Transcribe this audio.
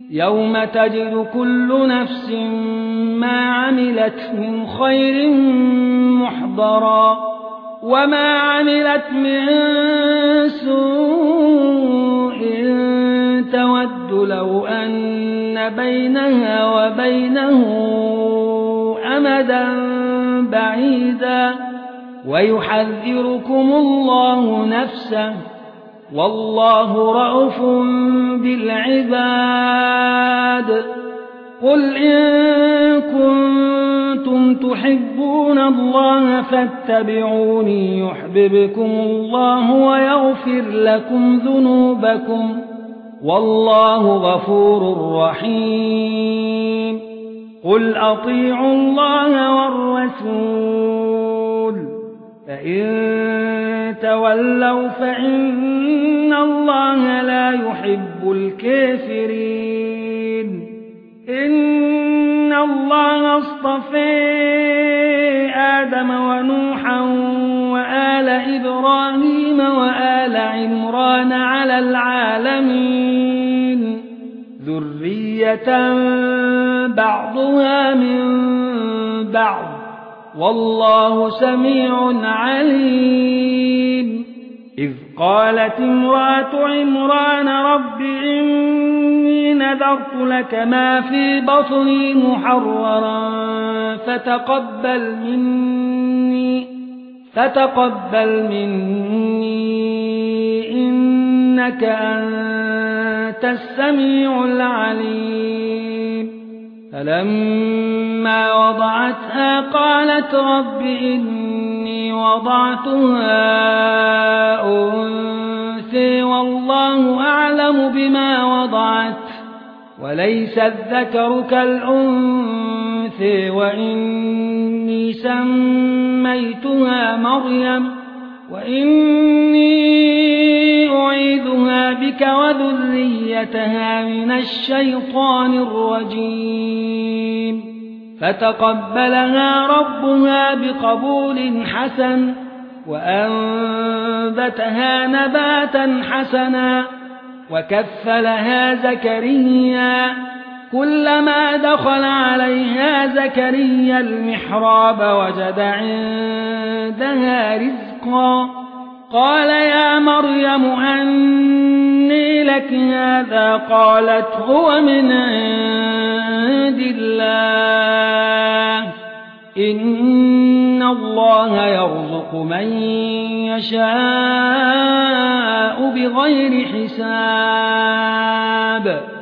يوم تجد كل نفس ما عملت من خير محضرا وما عملت من سوء تود لو أن بينها وبينه أمدا بعيدا ويحذركم الله نفسه والله رءوف بالعباد قل إن كنتم تحبون الله فاتبعوني يحببكم الله ويغفر لكم ذنوبكم والله غفور رحيم قل أطيعوا الله والرسول فإن تولوا فإن الله لا يحب الكافرين إن الله اصطفى آدم ونوحا وآل إبراهيم وآل عمران على العالمين ذرية بعضها من بعض والله سميع عليم إذ قالت امرأة عمران رب إني نذرت لك ما في بطني محررا فتقبل مني إنك أنت السميع العليم فلما وضعتها قالت رب إني وضعتها أنثى والله أعلم بما وضعت وليس الذكر كالأنثى وإني سميتها مريم وإني أعيذها بك وذريتها من الشيطان الرجيم فتقبلها ربها بقبول حسن وأنبتها نباتا حسنا وكفلها زكريا كلما دخل عليها زكريا المحراب وجد عندها رزقا قال يا مريم أنى لك هذا قالت هو من عند الله إن الله يرزق من يشاء بغير حساب